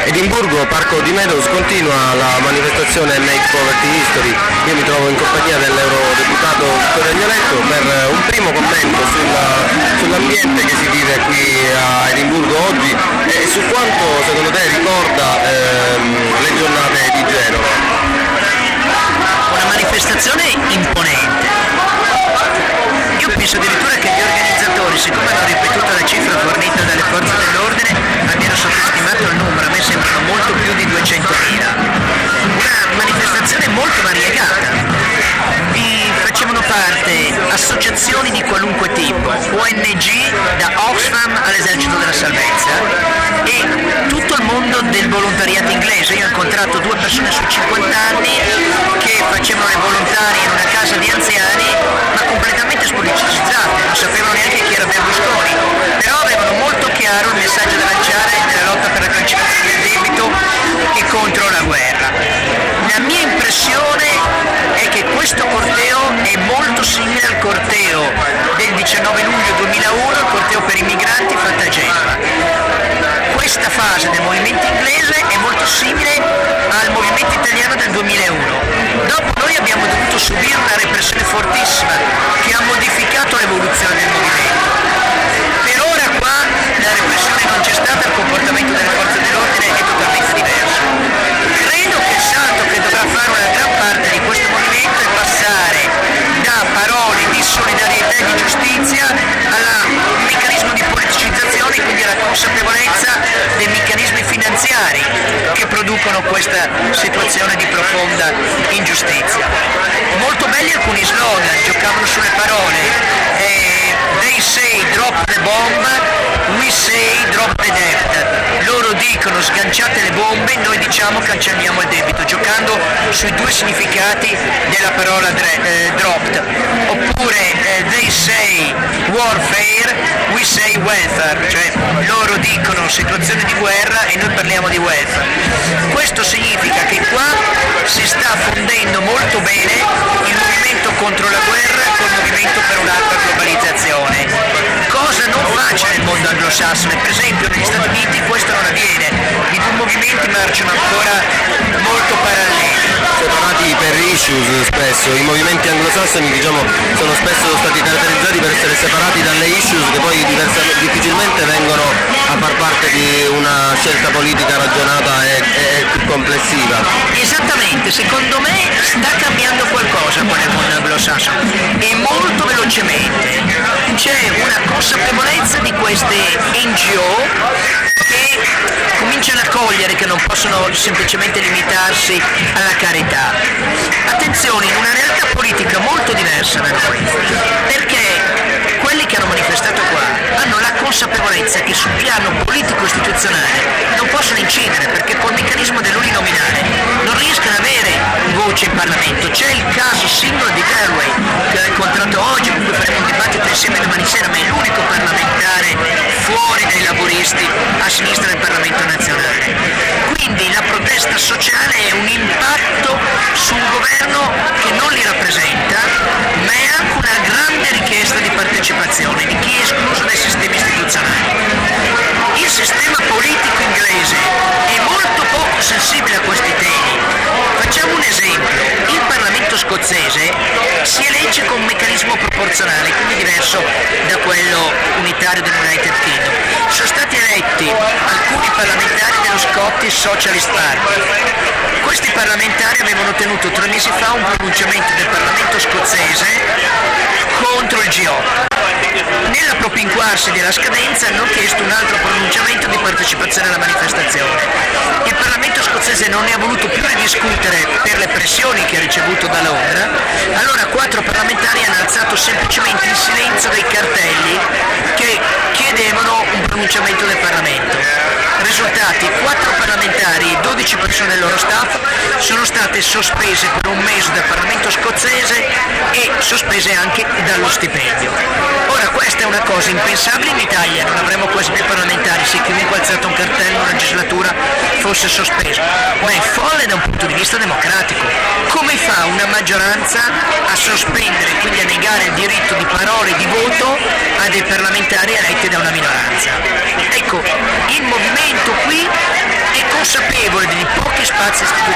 Edimburgo, Parco di Meadows, continua la manifestazione Make Poverty History. Io mi trovo in compagnia dell'eurodeputato Vittorio Agnoletto per un primo commento sull'ambiente che si vive qui a Edimburgo oggi e su quanto secondo te ricorda le giornate di Genova. Una manifestazione imponente. Io penso addirittura che gli organizzatori, siccome hanno ripetuto la cifra fornita dalle forze dell'ordine, abbiano sottostimato il numero. A me sembrano molto più di 200.000. Una manifestazione molto variegata. Vi facevano parte associazioni di qualunque tipo, ONG da Oxfam all'Esercito della Salvezza e tutto il mondo del volontariato inglese. Io ho incontrato 2 persone su 50 anni che facevano le volontarie in una casa di anziani, ma completamente spoliticizzate, non sapevano neanche chi era Berlusconi, però avevano molto chiaro il messaggio da lanciare nella lotta per la cancellazione del debito e contro la guerra. La mia impressione è che questo corteo è molto simile al corteo del 19 luglio 2001, il corteo per i migranti fatto a Genova. Questa fase del movimento inglese è molto simile al movimento italiano del 2001. Dopo noi abbiamo dovuto subire una repressione fortissima che ha modificato l'evoluzione del movimento. Per ora qua la repressione non c'è stata, il comportamento delle forze dell'ordine è totalmente diverso. Credo che il salto che dovrà fare una gran parte di questo movimento è passare da parole di solidarietà e di giustizia al meccanismo di politicizzazione, quindi alla consapevolezza dei meccanismi finanziari che producono questa situazione di profonda ingiustizia. Molto belli alcuni slogan, giocavano sulle parole. They say drop the bomb, we say drop the debt. Loro dicono sganciate le bombe, noi diciamo cancelliamo il debito, giocando sui 2 significati della parola dropped. Oppure they say warfare, we say welfare, cioè loro dicono situazione di guerra e noi parliamo di welfare. Questo significa che qua si sta fondendo molto bene il movimento contro la guerra col movimento per un'altra globalizzazione. Cosa non facile nel mondo anglosassone, per esempio negli Stati Uniti questo non avviene, i 2 movimenti marciano ancora molto paralleli. Separati per issues spesso, i movimenti anglosassoni sono spesso stati caratterizzati per essere separati dalle issues che poi difficilmente vengono a far parte di una scelta politica ragionata e più complessiva. Esattamente, secondo me sta cambiando qualcosa qua nel mondo anglosassone e molto velocemente. C'è una consapevolezza di queste NGO che cominciano a cogliere che non possono semplicemente limitarsi alla carità. Attenzione, in una realtà politica molto diversa da noi, perché quelli che hanno manifestato qua hanno la consapevolezza che sul piano politico-istituzionale non possono incidere, perché col meccanismo dell'uninominale non riescono ad avere voce in Parlamento. C'è il caso singolo di Galway, che ho incontrato oggi, con cui faremo un dibattito insieme domani sera, ma è l'unico parlamentare fuori dai laburisti a sinistra del Parlamento nazionale. Quindi la protesta sociale è un impatto su un governo che non li rappresenta, ma è anche una grande richiesta di partecipazione di chi è escluso dai sistemi istituzionali. Il sistema politico inglese è molto poco sensibile a questi temi. Facciamo un esempio: il Parlamento scozzese si elegge con un meccanismo proporzionale, quindi diverso da quello unitario dell'United Kingdom. Sono stati eletti alcuni parlamentari dello Scottish Socialist Party. Questi parlamentari avevano ottenuto 3 mesi fa un pronunciamento del Parlamento scozzese contro il G8. Nell'appropinquarsi della scadenza hanno chiesto un altro pronunciamento di partecipazione alla manifestazione. Il Parlamento scozzese non ne ha voluto più ridiscutere per le pressioni che ha ricevuto da Londra, allora 4 parlamentari hanno alzato semplicemente in silenzio dei cartelli che chiedevano un pronunciamento del Parlamento. Risultati: 4 parlamentari e 12 persone del loro staff sono state sospese per un mese dal Parlamento scozzese e sospese anche dallo stipendio. Ora questa è una cosa impensabile in Italia, non avremmo quasi più parlamentari se chiunque ha alzato un cartello in una legislatura fosse sospeso, ma è folle da un punto di vista democratico. Come fa una maggioranza a sospendere, quindi a negare il diritto di parola e di voto a dei parlamentari eletti da una minoranza? Ecco, il movimento qui è consapevole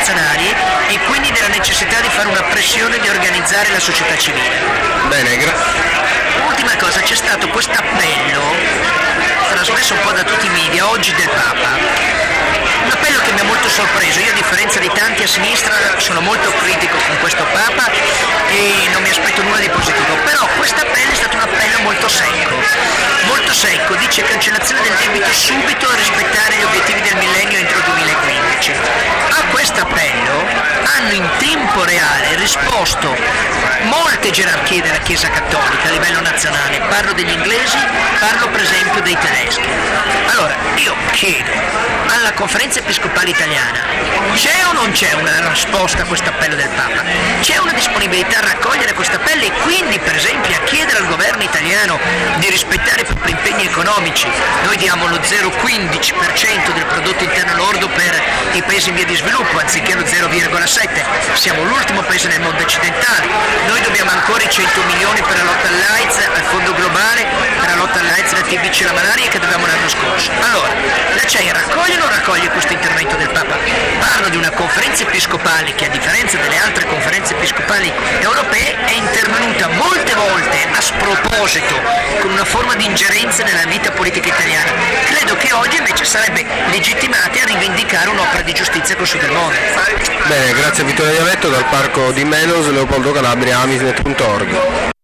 internazionali e quindi della necessità di fare una pressione di organizzare la società civile. Bene, Ultima cosa, c'è stato questo appello, trasmesso un po' da tutti i media, oggi del Papa. Un appello che mi ha molto sorpreso, io a differenza di tanti a sinistra sono molto critico con questo Papa e non mi aspetto nulla di positivo, però questo appello è stato un appello molto secco, dice cancellazione del debito subito e rispettare gli obiettivi del millennio entro il 2015. A questo appello hanno in tempo reale risposto molte gerarchie della Chiesa Cattolica a livello nazionale, parlo degli inglesi, parlo per esempio dei tedeschi. Allora, io chiedo alla Conferenza Episcopale Italiana, c'è o non c'è una risposta a questo appello del Papa? C'è una disponibilità a raccogliere questo appello e quindi per esempio a chiedere al governo italiano di rispettare i propri impegni economici? Noi diamo lo 0,15% del prodotto interno lordo per i paesi in via di sviluppo anziché lo 0,7%, siamo l'ultimo paese nel mondo occidentale, noi dobbiamo ancora i 100 milioni per la lotta all'AIDS, al fondo globale per la lotta all'AIDS, la TBC e la malaria che dovevamo l'anno scorso. Allora, la CEI raccoglie o non raccoglie questo intervento del Papa? Parlo di una conferenza episcopale che a differenza delle altre conferenze episcopali europee è intervenuta molte volte a sproposito con una forma di ingerenza nella vita politica italiana. Credo che oggi invece sarebbe legittimata a rivendicare un'opera di giustizia col Sud del mondo. Bene, grazie a Vittorio Iavetto dal parco di Melos, Leopoldo Calabria, amisnet.org.